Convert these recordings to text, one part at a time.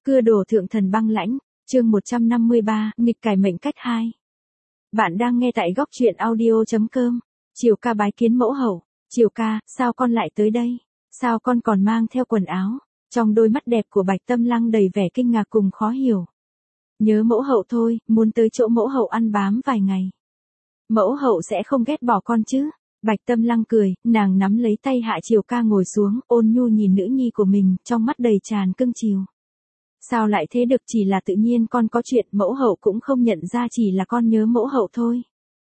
Cưa đổ thượng thần băng lãnh, chương 153, nghịch cải mệnh cách 2. Bạn đang nghe tại góc truyện audio.com. Chiều ca bái kiến mẫu hậu. Chiều ca, sao con lại tới đây? Sao con còn mang theo quần áo? Trong đôi mắt đẹp của Bạch Tâm Lăng đầy vẻ kinh ngạc cùng khó hiểu. Nhớ mẫu hậu thôi, muốn tới chỗ mẫu hậu ăn bám vài ngày. Mẫu hậu sẽ không ghét bỏ con chứ? Bạch Tâm Lăng cười, nàng nắm lấy tay Hạ Chiều ca ngồi xuống, ôn nhu nhìn nữ nhi của mình, trong mắt đầy tràn cưng chiều. Sao lại thế được, chỉ là tự nhiên con có chuyện, mẫu hậu cũng không nhận ra, chỉ là con nhớ mẫu hậu thôi.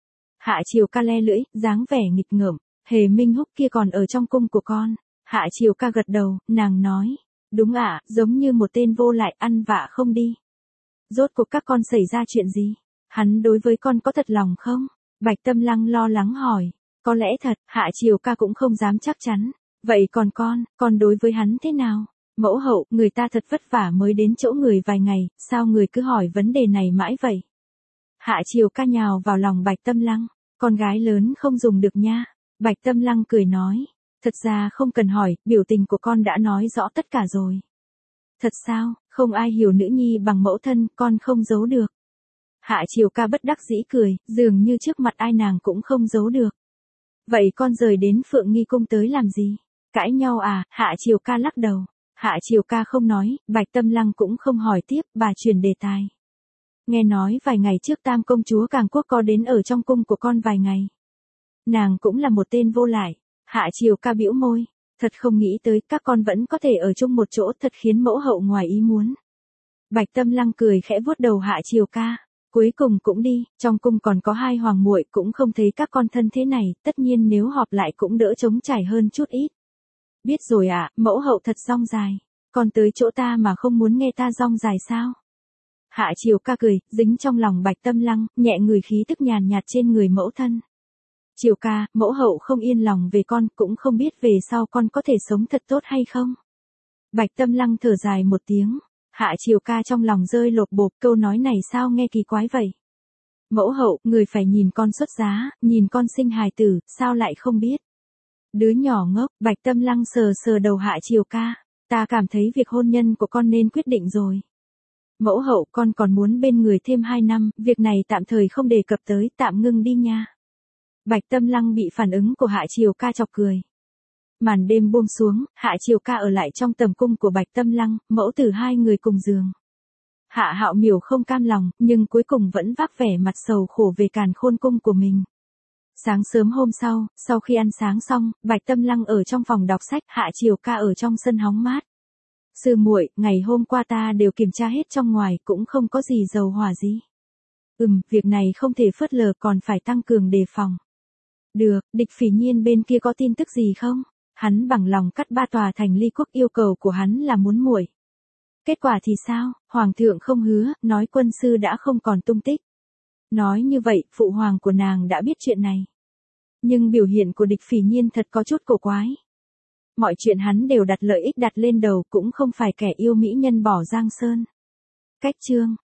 Hạ Chiều ca le lưỡi, dáng vẻ nghịch ngợm, Hề Minh Húc kia còn ở trong cung của con. Hạ Chiều ca gật đầu, nàng nói, đúng ạ, giống như một tên vô lại, ăn vạ không đi. Rốt cuộc các con xảy ra chuyện gì? Hắn đối với con có thật lòng không? Bạch Tâm Lăng lo lắng hỏi. Có lẽ thật, Hạ Chiều ca cũng không dám chắc chắn. Vậy còn con đối với hắn thế nào? Mẫu hậu, người ta thật vất vả mới đến chỗ người vài ngày, sao người cứ hỏi vấn đề này mãi vậy? Hạ Chiều ca nhào vào lòng Bạch Tâm Lăng, con gái lớn không dùng được nha. Bạch Tâm Lăng cười nói, thật ra không cần hỏi, biểu tình của con đã nói rõ tất cả rồi. Thật sao, không ai hiểu nữ nhi bằng mẫu thân, con không giấu được. Hạ Chiều ca bất đắc dĩ cười, dường như trước mặt ai nàng cũng không giấu được. Vậy con rời đến Phượng Nghi cung tới làm gì? Cãi nhau à? Hạ Chiều ca lắc đầu. Hạ Chiều ca không nói, Bạch Tâm Lăng cũng không hỏi tiếp, bà chuyển đề tài. Nghe nói vài ngày trước Tam công chúa Càng Quốc có đến ở trong cung của con vài ngày. Nàng cũng là một tên vô lại. Hạ Chiều ca bĩu môi, thật không nghĩ tới các con vẫn có thể ở chung một chỗ, thật khiến mẫu hậu ngoài ý muốn. Bạch Tâm Lăng cười khẽ vuốt đầu Hạ Chiều ca. Cuối cùng cũng đi, trong cung còn có hai hoàng muội, cũng không thấy các con thân thế này, tất nhiên nếu họp lại cũng đỡ trống trải hơn chút ít. Biết rồi ạ, mẫu hậu thật dong dài, con tới chỗ ta mà không muốn nghe ta dong dài sao? Hạ Chiều ca cười, dính trong lòng Bạch Tâm Lăng, nhẹ người khí tức nhàn nhạt trên người mẫu thân. Chiều ca, mẫu hậu không yên lòng về con, cũng không biết về sau con có thể sống thật tốt hay không? Bạch Tâm Lăng thở dài một tiếng. Hạ Chiều ca trong lòng rơi lột bột, câu nói này sao nghe kỳ quái vậy? Mẫu hậu, người phải nhìn con xuất giá, nhìn con sinh hài tử, sao lại không biết? Đứa nhỏ ngốc, Bạch Tâm Lăng sờ sờ đầu Hạ Chiều ca. Ta cảm thấy việc hôn nhân của con nên quyết định rồi. Mẫu hậu, con còn muốn bên người thêm 2 năm, việc này tạm thời không đề cập tới, tạm ngưng đi nha. Bạch Tâm Lăng bị phản ứng của Hạ Chiều ca chọc cười. Màn đêm buông xuống, Hạ Chiều ca ở lại trong tầm cung của Bạch Tâm Lăng, mẫu tử hai người cùng giường. Hạ Hạo Miểu không cam lòng, nhưng cuối cùng vẫn vác vẻ mặt sầu khổ về càn khôn cung của mình. Sáng sớm hôm sau khi ăn sáng xong, Bạch Tâm Lăng ở trong phòng đọc sách, Hạ Chiều ca ở trong sân hóng mát. Sư muội, ngày hôm qua ta đều kiểm tra hết trong ngoài, cũng không có gì dầu hỏa gì. Việc này không thể phớt lờ, còn phải tăng cường đề phòng. Được, Địch Phỉ Nhiên bên kia có tin tức gì không? Hắn bằng lòng cắt 3 tòa thành ly quốc, yêu cầu của hắn là muốn muội. Kết quả thì sao? Hoàng thượng không hứa, nói quân sư đã không còn tung tích. Nói như vậy, phụ hoàng của nàng đã biết chuyện này. Nhưng biểu hiện của Địch Phỉ Nhiên thật có chút cổ quái. Mọi chuyện hắn đều đặt lợi ích đặt lên đầu, cũng không phải kẻ yêu mỹ nhân bỏ giang sơn. Cách chương.